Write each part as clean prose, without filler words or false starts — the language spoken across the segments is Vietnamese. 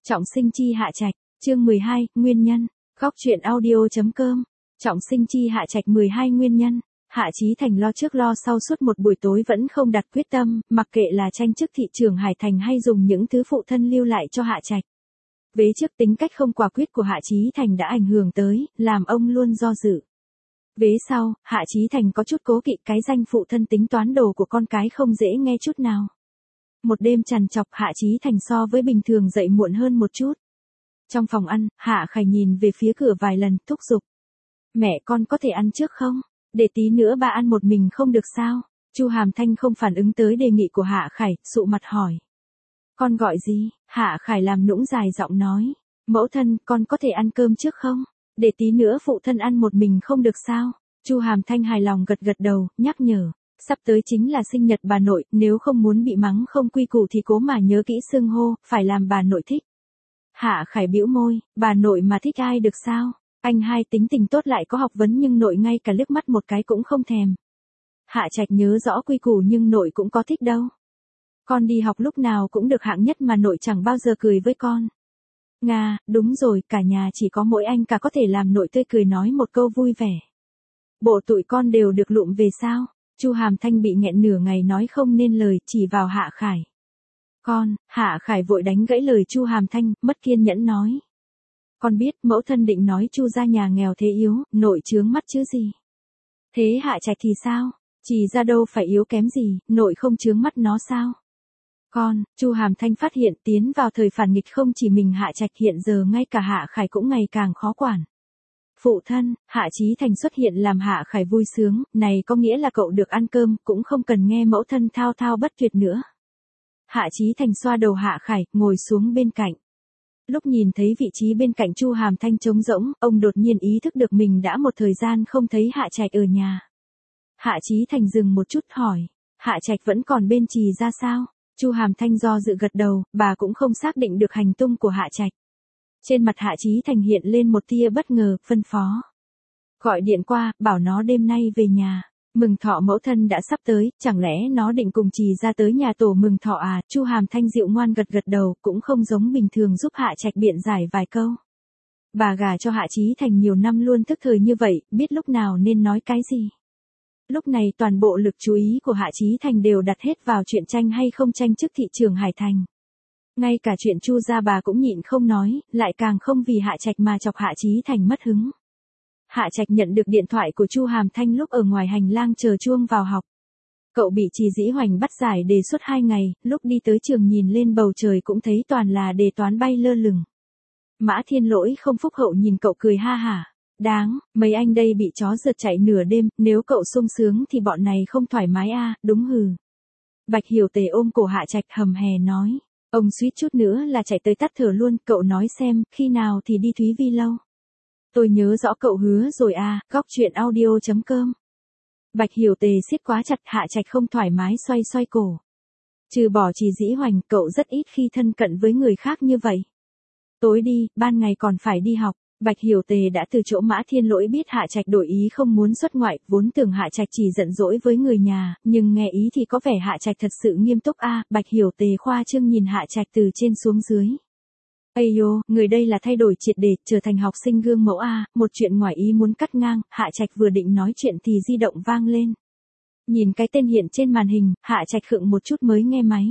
Trọng sinh chi Hạ Trạch, chương 12, nguyên nhân. Góc truyện audio.com. Trọng sinh chi Hạ Trạch 12 nguyên nhân. Hạ Chí Thành lo trước lo sau suốt một buổi tối vẫn không đặt quyết tâm, mặc kệ là tranh chức thị trường Hải Thành hay dùng những thứ phụ thân lưu lại cho Hạ Trạch. Vế trước tính cách không quả quyết của Hạ Chí Thành đã ảnh hưởng tới, làm ông luôn do dự. Vế sau, Hạ Chí Thành có chút cố kỵ cái danh phụ thân tính toán đồ của con cái không dễ nghe chút nào. Một đêm trằn trọc Hạ Chí Thành so với bình thường dậy muộn hơn một chút. Trong phòng ăn, Hạ Khải nhìn về phía cửa vài lần, thúc giục. Mẹ con có thể ăn trước không? Để tí nữa ba ăn một mình không được sao? Chu Hàm Thanh không phản ứng tới đề nghị của Hạ Khải, sụ mặt hỏi. Con gọi gì? Hạ Khải làm nũng dài giọng nói. Mẫu thân, con có thể ăn cơm trước không? Để tí nữa phụ thân ăn một mình không được sao? Chu Hàm Thanh hài lòng gật gật đầu, nhắc nhở. Sắp tới chính là sinh nhật bà nội, nếu không muốn bị mắng không quy củ thì cố mà nhớ kỹ xưng hô, phải làm bà nội thích. Hạ Khải bĩu môi, bà nội mà thích ai được sao? Anh hai tính tình tốt lại có học vấn nhưng nội ngay cả liếc mắt một cái cũng không thèm. Hạ Trạch nhớ rõ quy củ nhưng nội cũng có thích đâu. Con đi học lúc nào cũng được hạng nhất mà nội chẳng bao giờ cười với con. Nga, đúng rồi, cả nhà chỉ có mỗi anh cả có thể làm nội tươi cười nói một câu vui vẻ. Bộ tụi con đều được lụm về sao? Chu Hàm Thanh bị nghẹn nửa ngày nói không nên lời, chỉ vào Hạ Khải. Hạ Khải vội đánh gãy lời Chu Hàm Thanh, mất kiên nhẫn nói. Con biết, mẫu thân định nói Chu gia nhà nghèo thế yếu, nội chướng mắt chứ gì. Thế Hạ Trạch thì sao? Chỉ ra đâu phải yếu kém gì, nội không chướng mắt nó sao? Chu Hàm Thanh phát hiện tiến vào thời phản nghịch không chỉ mình Hạ Trạch, hiện giờ ngay cả Hạ Khải cũng ngày càng khó quản. Phụ thân, Hạ Chí Thành xuất hiện làm Hạ Khải vui sướng, này có nghĩa là cậu được ăn cơm, cũng không cần nghe mẫu thân thao thao bất tuyệt nữa. Hạ Chí Thành xoa đầu Hạ Khải, ngồi xuống bên cạnh. Lúc nhìn thấy vị trí bên cạnh Chu Hàm Thanh trống rỗng, ông đột nhiên ý thức được mình đã một thời gian không thấy Hạ Trạch ở nhà. Hạ Chí Thành dừng một chút hỏi, Hạ Trạch vẫn còn bên Trì ra sao? Chu Hàm Thanh do dự gật đầu, bà cũng không xác định được hành tung của Hạ Trạch. Trên mặt Hạ Chí Thành hiện lên một tia bất ngờ, phân phó. Gọi điện qua, bảo nó đêm nay về nhà. Mừng thọ mẫu thân đã sắp tới, chẳng lẽ nó định cùng Trì ra tới nhà tổ mừng thọ à? Chu Hàm Thanh dịu ngoan gật gật đầu, cũng không giống bình thường giúp Hạ Trạch biện giải vài câu. Bà gả cho Hạ Chí Thành nhiều năm luôn thức thời như vậy, biết lúc nào nên nói cái gì. Lúc này toàn bộ lực chú ý của Hạ Chí Thành đều đặt hết vào chuyện tranh hay không tranh chức thị trường Hải Thành. Ngay cả chuyện Chu gia bà cũng nhịn không nói, lại càng không vì Hạ Trạch mà chọc Hạ Chí Thành mất hứng. Hạ Trạch nhận được điện thoại của Chu Hàm Thanh lúc ở ngoài hành lang chờ chuông vào học. Cậu bị Trì Dĩ Hoành bắt giải đề suốt 2 ngày, lúc đi tới trường nhìn lên bầu trời cũng thấy toàn là đề toán bay lơ lửng. Mã Thiên Lỗi không phúc hậu nhìn cậu cười ha hả. Đáng, mấy anh đây bị chó rượt chạy nửa đêm, nếu cậu sung sướng thì bọn này không thoải mái à, đúng hừ. Bạch Hiểu Tề ôm cổ Hạ Trạch hầm hè nói. Ông suýt chút nữa là chạy tới tắt thở luôn, cậu nói xem, khi nào thì đi Thúy Vi lâu. Tôi nhớ rõ cậu hứa rồi à, góc truyện audio.com. Bạch Hiểu Tề siết quá chặt, Hạ Trạch không thoải mái xoay xoay cổ. Trừ bỏ Trì Dĩ Hoành, cậu rất ít khi thân cận với người khác như vậy. Tối đi, ban ngày còn phải đi học. Bạch Hiểu Tề đã từ chỗ Mã Thiên Lỗi biết Hạ Trạch đổi ý không muốn xuất ngoại, vốn tưởng Hạ Trạch chỉ giận dỗi với người nhà, nhưng nghe ý thì có vẻ Hạ Trạch thật sự nghiêm túc a. Bạch Hiểu Tề khoa trương nhìn Hạ Trạch từ trên xuống dưới. Ây yo, người đây là thay đổi triệt để, trở thành học sinh gương mẫu a. Một chuyện ngoài ý muốn cắt ngang, Hạ Trạch vừa định nói chuyện thì di động vang lên. Nhìn cái tên hiện trên màn hình, Hạ Trạch khựng một chút mới nghe máy.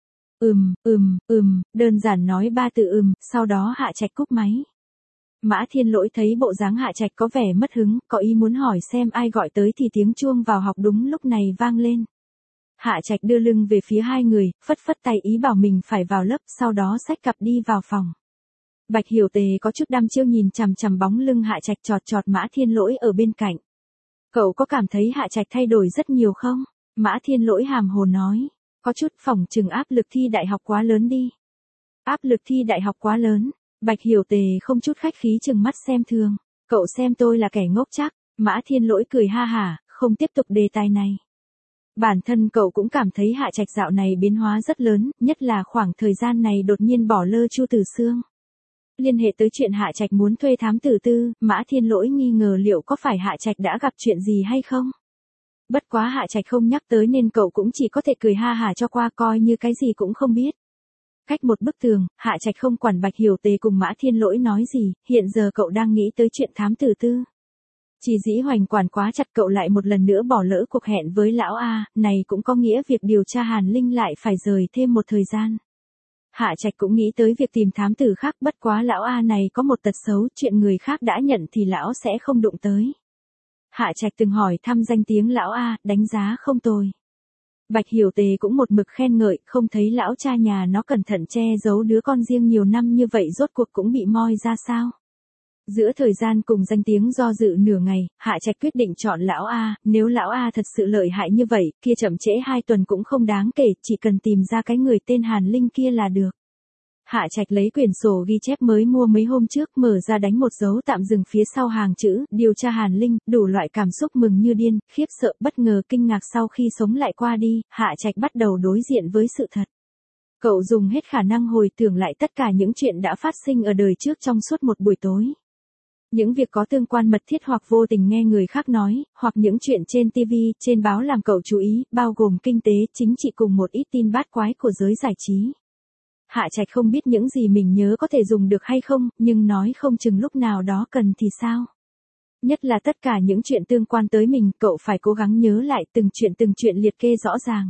Đơn giản nói 3 từ sau đó Hạ Trạch cúp máy. Mã Thiên Lỗi thấy bộ dáng Hạ Trạch có vẻ mất hứng, có ý muốn hỏi xem ai gọi tới thì tiếng chuông vào học đúng lúc này vang lên. Hạ Trạch đưa lưng về phía hai người, phất phất tay ý bảo mình phải vào lớp, sau đó xách cặp đi vào phòng. Bạch Hiểu Tề có chút đăm chiêu nhìn chằm chằm bóng lưng Hạ Trạch, chọt chọt Mã Thiên Lỗi ở bên cạnh. Cậu có cảm thấy Hạ Trạch thay đổi rất nhiều không? Mã Thiên Lỗi hàm hồ nói. Có chút, phỏng chừng áp lực thi đại học quá lớn đi. Áp lực thi đại học quá lớn. Bạch Hiểu Tề không chút khách khí chừng mắt xem thường. Cậu xem tôi là kẻ ngốc chắc. Mã Thiên Lỗi cười ha hả, không tiếp tục đề tài này. Bản thân cậu cũng cảm thấy Hạ Trạch dạo này biến hóa rất lớn, nhất là khoảng thời gian này đột nhiên bỏ lơ Chu Tử Xương. Liên hệ tới chuyện Hạ Trạch muốn thuê thám tử tư, Mã Thiên Lỗi nghi ngờ liệu có phải Hạ Trạch đã gặp chuyện gì hay không. Bất quá Hạ Trạch không nhắc tới nên cậu cũng chỉ có thể cười ha hả cho qua, coi như cái gì cũng không biết. Cách một bức tường, Hạ Trạch không quản Bạch Hiểu Tề cùng Mã Thiên Lỗi nói gì, hiện giờ cậu đang nghĩ tới chuyện thám tử tư. Chỉ Dĩ Hoành quản quá chặt cậu lại một lần nữa bỏ lỡ cuộc hẹn với lão A, này cũng có nghĩa việc điều tra Hàn Linh lại phải rời thêm một thời gian. Hạ Trạch cũng nghĩ tới việc tìm thám tử khác, bất quá lão A này có một tật xấu, chuyện người khác đã nhận thì lão sẽ không đụng tới. Hạ Trạch từng hỏi thăm danh tiếng lão A, đánh giá không tồi. Bạch Hiểu Tề cũng một mực khen ngợi, không thấy lão cha nhà nó cẩn thận che giấu đứa con riêng nhiều năm như vậy rốt cuộc cũng bị moi ra sao. Giữa thời gian cùng danh tiếng do dự nửa ngày, Hạ Trạch quyết định chọn lão A, nếu lão A thật sự lợi hại như vậy, kia chậm trễ 2 tuần cũng không đáng kể, chỉ cần tìm ra cái người tên Hàn Linh kia là được. Hạ Trạch lấy quyển sổ ghi chép mới mua mấy hôm trước, mở ra đánh một dấu tạm dừng phía sau hàng chữ, điều tra Hàn Linh, đủ loại cảm xúc mừng như điên, khiếp sợ, bất ngờ, kinh ngạc sau khi sống lại qua đi, Hạ Trạch bắt đầu đối diện với sự thật. Cậu dùng hết khả năng hồi tưởng lại tất cả những chuyện đã phát sinh ở đời trước trong suốt một buổi tối. Những việc có tương quan mật thiết hoặc vô tình nghe người khác nói, hoặc những chuyện trên TV, trên báo làm cậu chú ý, bao gồm kinh tế, chính trị cùng một ít tin bát quái của giới giải trí. Hạ Trạch không biết những gì mình nhớ có thể dùng được hay không, nhưng nói không chừng lúc nào đó cần thì sao. Nhất là tất cả những chuyện tương quan tới mình, cậu phải cố gắng nhớ lại từng chuyện liệt kê rõ ràng.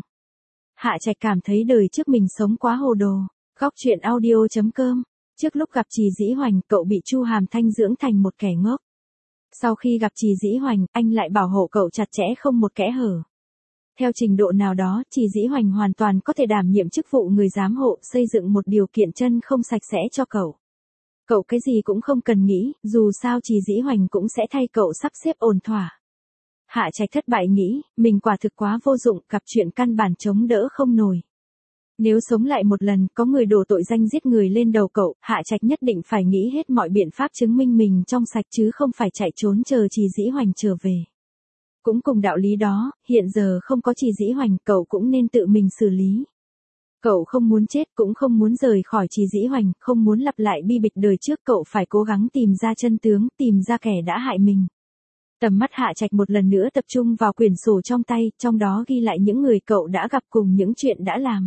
Hạ Trạch cảm thấy đời trước mình sống quá hồ đồ. Góc truyện audio.com. Trước lúc gặp Trì Dĩ Hoành, cậu bị Chu Hàm Thanh dưỡng thành một kẻ ngốc. Sau khi gặp Trì Dĩ Hoành, anh lại bảo hộ cậu chặt chẽ không một kẽ hở. Theo trình độ nào đó, Trì Dĩ Hoành hoàn toàn có thể đảm nhiệm chức vụ người giám hộ, xây dựng một điều kiện chân không sạch sẽ cho cậu. Cậu cái gì cũng không cần nghĩ, dù sao Trì Dĩ Hoành cũng sẽ thay cậu sắp xếp ổn thỏa. Hạ Trạch thất bại nghĩ, mình quả thực quá vô dụng, gặp chuyện căn bản chống đỡ không nổi. Nếu sống lại một lần, có người đổ tội danh giết người lên đầu cậu, Hạ Trạch nhất định phải nghĩ hết mọi biện pháp chứng minh mình trong sạch chứ không phải chạy trốn chờ Trì Dĩ Hoành trở về. Cũng cùng đạo lý đó, hiện giờ không có Trì Dĩ Hoành, cậu cũng nên tự mình xử lý. Cậu không muốn chết, cũng không muốn rời khỏi Trì Dĩ Hoành, không muốn lặp lại bi kịch đời trước, cậu phải cố gắng tìm ra chân tướng, tìm ra kẻ đã hại mình. Tầm mắt Hạ Trạch một lần nữa tập trung vào quyển sổ trong tay, trong đó ghi lại những người cậu đã gặp cùng những chuyện đã làm.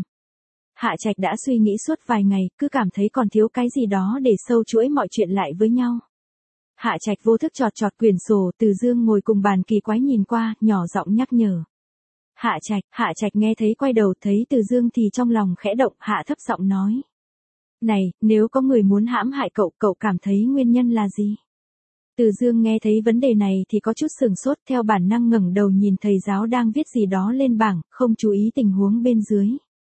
Hạ Trạch đã suy nghĩ suốt vài ngày, cứ cảm thấy còn thiếu cái gì đó để sâu chuỗi mọi chuyện lại với nhau. Hạ Trạch vô thức chọt quyển sổ, Từ Dương ngồi cùng bàn kỳ quái nhìn qua, nhỏ giọng nhắc nhở. Hạ Trạch nghe thấy quay đầu thấy Từ Dương thì trong lòng khẽ động, hạ thấp giọng nói. Này, nếu có người muốn hãm hại cậu, cậu cảm thấy nguyên nhân là gì? Từ Dương nghe thấy vấn đề này thì có chút sừng sốt, theo bản năng ngẩng đầu nhìn thầy giáo đang viết gì đó lên bảng, không chú ý tình huống bên dưới.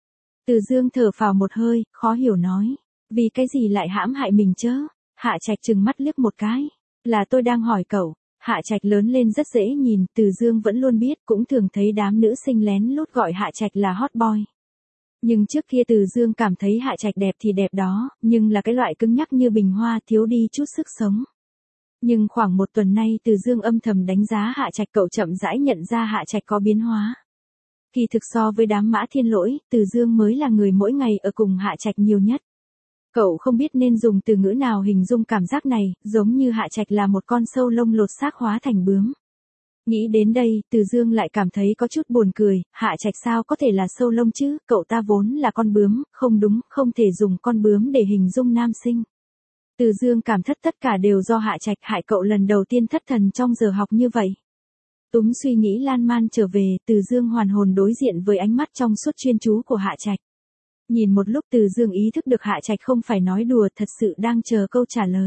Từ Dương thở phào một hơi, khó hiểu nói. Vì cái gì lại hãm hại mình chớ? Hạ Trạch trừng mắt liếc một cái. Là tôi đang hỏi cậu. Hạ Trạch lớn lên rất dễ nhìn, Từ Dương vẫn luôn biết, cũng thường thấy đám nữ sinh lén lút gọi Hạ Trạch là hot boy. Nhưng trước kia Từ Dương cảm thấy Hạ Trạch đẹp thì đẹp đó, nhưng là cái loại cứng nhắc như bình hoa, thiếu đi chút sức sống. Nhưng khoảng một tuần nay Từ Dương âm thầm đánh giá Hạ Trạch, cậu chậm rãi nhận ra Hạ Trạch có biến hóa. Kỳ thực so với đám Mã Thiên Lỗi, Từ Dương mới là người mỗi ngày ở cùng Hạ Trạch nhiều nhất. Cậu không biết nên dùng từ ngữ nào hình dung cảm giác này, giống như Hạ Trạch là một con sâu lông lột xác hóa thành bướm. Nghĩ đến đây, Từ Dương lại cảm thấy có chút buồn cười, Hạ Trạch sao có thể là sâu lông chứ, cậu ta vốn là con bướm, không đúng, không thể dùng con bướm để hình dung nam sinh. Từ Dương cảm thất tất cả đều do Hạ Trạch hại cậu lần đầu tiên thất thần trong giờ học như vậy. Túm suy nghĩ lan man trở về, Từ Dương hoàn hồn đối diện với ánh mắt trong suốt chuyên chú của Hạ Trạch. Nhìn một lúc Từ Dương ý thức được Hạ Trạch không phải nói đùa, thật sự đang chờ câu trả lời.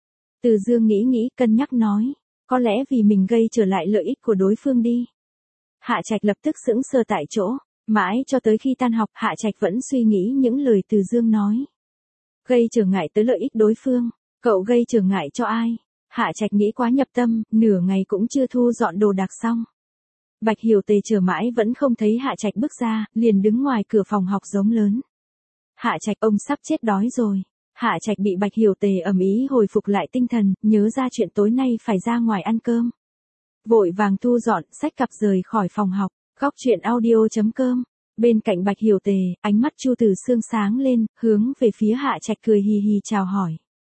Từ Dương nghĩ cân nhắc nói, có lẽ vì mình gây trở lại lợi ích của đối phương đi. Hạ Trạch lập tức sững sờ tại chỗ, mãi cho tới khi tan học Hạ Trạch vẫn suy nghĩ những lời Từ Dương nói. Gây trở ngại tới lợi ích đối phương, cậu gây trở ngại cho ai? Hạ Trạch nghĩ quá nhập tâm, nửa ngày cũng chưa thu dọn đồ đạc xong. Bạch Hiểu Tề chờ mãi vẫn không thấy Hạ Trạch bước ra, liền đứng ngoài cửa phòng học giống lớn. Hạ Trạch, ông sắp chết đói rồi. Hạ Trạch bị Bạch Hiểu Tề ầm ĩ hồi phục lại tinh thần, nhớ ra chuyện tối nay phải ra ngoài ăn cơm. Vội vàng thu dọn, xách cặp rời khỏi phòng học. Góc truyện audio.com. Bên cạnh Bạch Hiểu Tề, ánh mắt Chu Tử Sương sáng lên, hướng về phía Hạ Trạch cười hì hì chào hỏi.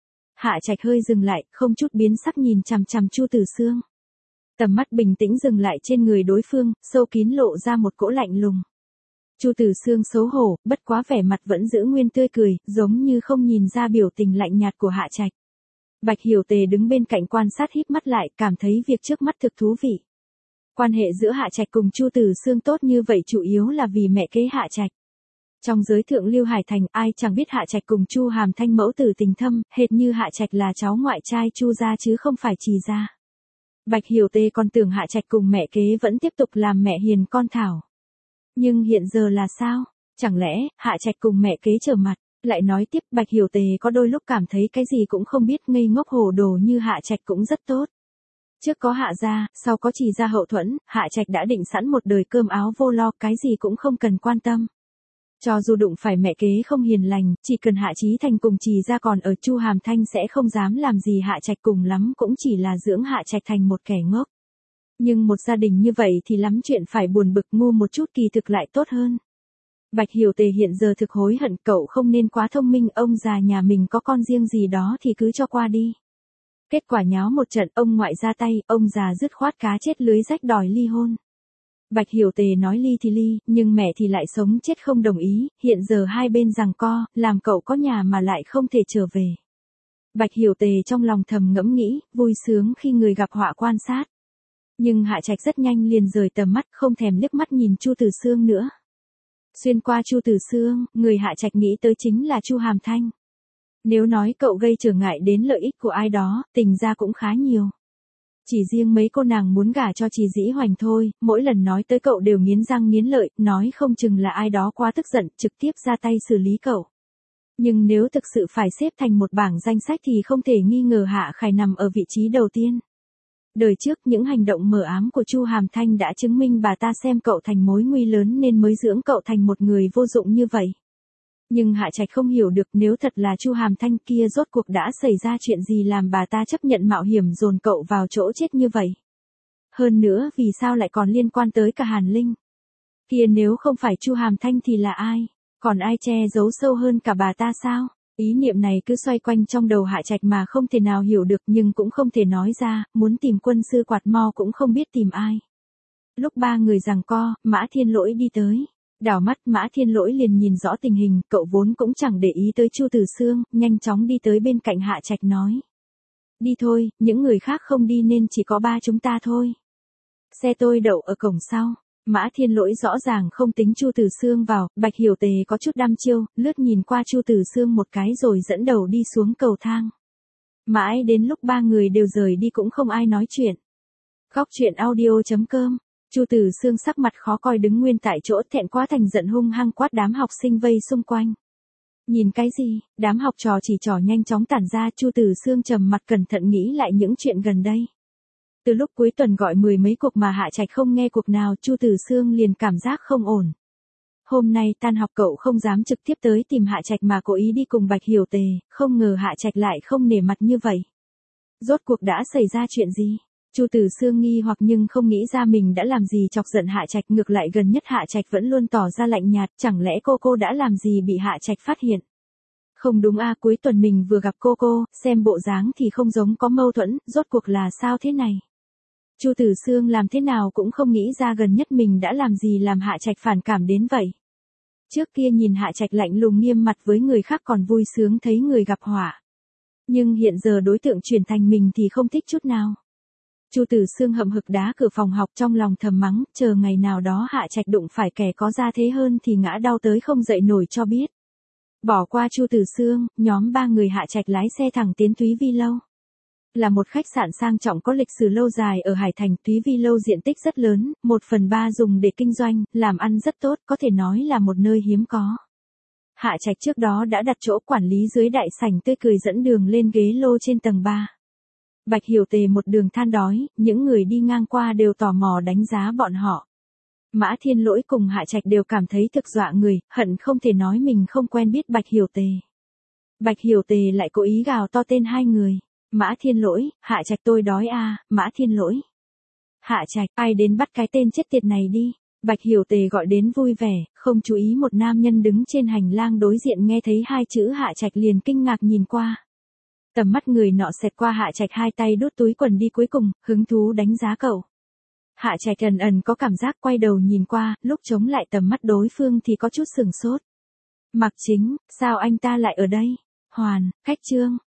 Hạ Trạch hơi dừng lại, không chút biến sắc nhìn chằm chằm Chu Tử Sương. Tầm mắt bình tĩnh dừng lại trên người đối phương, sâu kín lộ ra một cỗ lạnh lùng. Chu Tử Sương xấu hổ, bất quá vẻ mặt vẫn giữ nguyên tươi cười, giống như không nhìn ra biểu tình lạnh nhạt của Hạ Trạch. Bạch Hiểu Tề đứng bên cạnh quan sát híp mắt lại, cảm thấy việc trước mắt thực thú vị. Quan hệ giữa Hạ Trạch cùng Chu Tử Sương tốt như vậy chủ yếu là vì mẹ kế Hạ Trạch. Trong giới thượng lưu Hải Thành, ai chẳng biết Hạ Trạch cùng Chu Hàm Thanh mẫu tử tình thâm, hệt như Hạ Trạch là cháu ngoại trai Chu gia chứ không phải Trì gia. Bạch Hiểu Tề còn tưởng Hạ Trạch cùng mẹ kế vẫn tiếp tục làm mẹ hiền con thảo. Nhưng hiện giờ là sao? Chẳng lẽ, Hạ Trạch cùng mẹ kế trở mặt? Lại nói tiếp, Bạch Hiểu Tề có đôi lúc cảm thấy cái gì cũng không biết, ngây ngốc hồ đồ như Hạ Trạch cũng rất tốt. Trước có Hạ gia, sau có Trì gia hậu thuẫn, Hạ Trạch đã định sẵn một đời cơm áo vô lo, cái gì cũng không cần quan tâm. Cho dù đụng phải mẹ kế không hiền lành, chỉ cần Hạ Chí Thành cùng Trì gia còn ở, Chu Hàm Thanh sẽ không dám làm gì Hạ Trạch, cùng lắm cũng chỉ là dưỡng Hạ Trạch thành một kẻ ngốc. Nhưng một gia đình như vậy thì lắm chuyện phải buồn bực, ngu một chút kỳ thực lại tốt hơn. Bạch Hiểu Tề hiện giờ thực hối hận, cậu không nên quá thông minh, ông già nhà mình có con riêng gì đó thì cứ cho qua đi. Kết quả nháo một trận, ông ngoại ra tay, ông già dứt khoát cá chết lưới rách đòi ly hôn. Bạch Hiểu Tề nói ly thì ly, nhưng mẹ thì lại sống chết không đồng ý, hiện giờ hai bên giằng co, làm cậu có nhà mà lại không thể trở về. Bạch Hiểu Tề trong lòng thầm ngẫm nghĩ, vui sướng khi người gặp họa quan sát. Nhưng Hạ Trạch rất nhanh liền rời tầm mắt, không thèm liếc mắt nhìn Chu Tử Sương nữa. Xuyên qua Chu Tử Sương, người Hạ Trạch nghĩ tới chính là Chu Hàm Thanh. Nếu nói cậu gây trở ngại đến lợi ích của ai đó, tình ra cũng khá nhiều. Chỉ riêng mấy cô nàng muốn gả cho Trì Dĩ Hoành thôi, mỗi lần nói tới cậu đều nghiến răng nghiến lợi, nói không chừng là ai đó quá tức giận, trực tiếp ra tay xử lý cậu. Nhưng nếu thực sự phải xếp thành một bảng danh sách thì không thể nghi ngờ Hạ Khải nằm ở vị trí đầu tiên. Đời trước những hành động mờ ám của Chu Hàm Thanh đã chứng minh bà ta xem cậu thành mối nguy lớn nên mới dưỡng cậu thành một người vô dụng như vậy. Nhưng Hạ Trạch không hiểu được, nếu thật là Chu Hàm Thanh kia rốt cuộc đã xảy ra chuyện gì làm bà ta chấp nhận mạo hiểm dồn cậu vào chỗ chết như vậy. Hơn nữa vì sao lại còn liên quan tới cả Hàn Linh. Kia nếu không phải Chu Hàm Thanh thì là ai? Còn ai che giấu sâu hơn cả bà ta sao? Ý niệm này cứ xoay quanh trong đầu Hạ Trạch mà không thể nào hiểu được, nhưng cũng không thể nói ra, muốn tìm quân sư quạt mo cũng không biết tìm ai. Lúc ba người giằng co, Mã Thiên Lỗi đi tới. Đảo mắt Mã Thiên Lỗi liền nhìn rõ tình hình, cậu vốn cũng chẳng để ý tới Chu Tử Sương, nhanh chóng đi tới bên cạnh Hạ Trạch nói. Đi thôi, những người khác không đi nên chỉ có ba chúng ta thôi. Xe tôi đậu ở cổng sau. Mã Thiên Lỗi rõ ràng không tính Chu Tử Sương vào, Bạch Hiểu Tề có chút đăm chiêu, lướt nhìn qua Chu Tử Sương một cái rồi dẫn đầu đi xuống cầu thang. Mãi đến lúc ba người đều rời đi cũng không ai nói chuyện. Góc truyện audio.com. Chu Tử Sương sắc mặt khó coi đứng nguyên tại chỗ, thẹn quá thành giận hung hăng quát đám học sinh vây xung quanh. Nhìn cái gì? Đám học trò chỉ trò nhanh chóng tản ra, Chu Tử Sương trầm mặt cẩn thận nghĩ lại những chuyện gần đây. Từ lúc cuối tuần gọi 10 mấy cuộc mà Hạ Trạch không nghe cuộc nào, Chu Tử Sương liền cảm giác không ổn. Hôm nay tan học cậu không dám trực tiếp tới tìm Hạ Trạch mà cố ý đi cùng Bạch Hiểu Tề, không ngờ Hạ Trạch lại không nể mặt như vậy. Rốt cuộc đã xảy ra chuyện gì? Chu Tử Sương nghi hoặc nhưng không nghĩ ra mình đã làm gì chọc giận Hạ Trạch, ngược lại gần nhất Hạ Trạch vẫn luôn tỏ ra lạnh nhạt, chẳng lẽ cô đã làm gì bị Hạ Trạch phát hiện? Không đúng à, cuối tuần mình vừa gặp cô, xem bộ dáng thì không giống có mâu thuẫn, rốt cuộc là sao thế này? Chu Tử Sương làm thế nào cũng không nghĩ ra gần nhất mình đã làm gì làm Hạ Trạch phản cảm đến vậy. Trước kia nhìn Hạ Trạch lạnh lùng nghiêm mặt với người khác còn vui sướng thấy người gặp họa. Nhưng hiện giờ đối tượng chuyển thành mình thì không thích chút nào. Chu Tử Sương hậm hực đá cửa phòng học trong lòng thầm mắng, chờ ngày nào đó Hạ Trạch đụng phải kẻ có gia thế hơn thì ngã đau tới không dậy nổi cho biết. Bỏ qua Chu Tử Sương, nhóm ba người Hạ Trạch lái xe thẳng tiến Thúy Vi Lâu. Là một khách sạn sang trọng có lịch sử lâu dài ở Hải Thành, Thúy Vi Lâu diện tích rất lớn, 1/3 dùng để kinh doanh, làm ăn rất tốt, có thể nói là một nơi hiếm có. Hạ Trạch trước đó đã đặt chỗ quản lý dưới đại sảnh tươi cười dẫn đường lên ghế lô trên tầng 3. Bạch Hiểu Tề một đường than đói, những người đi ngang qua đều tò mò đánh giá bọn họ. Mã Thiên Lỗi cùng Hạ Trạch đều cảm thấy thực dọa người, hận không thể nói mình không quen biết Bạch Hiểu Tề. Bạch Hiểu Tề lại cố ý gào to tên hai người. Mã Thiên Lỗi, Hạ Trạch tôi đói à, Mã Thiên Lỗi. Hạ Trạch, ai đến bắt cái tên chết tiệt này đi. Bạch Hiểu Tề gọi đến vui vẻ, không chú ý một nam nhân đứng trên hành lang đối diện nghe thấy hai chữ Hạ Trạch liền kinh ngạc nhìn qua. Tầm mắt người nọ xẹt qua Hạ Trạch, hai tay đút túi quần đi cuối cùng, hứng thú đánh giá cậu. Hạ Trạch ẩn ẩn có cảm giác quay đầu nhìn qua, lúc chống lại tầm mắt đối phương thì có chút sừng sốt. Mạc Chính, sao anh ta lại ở đây? Hoàn, khách Trương,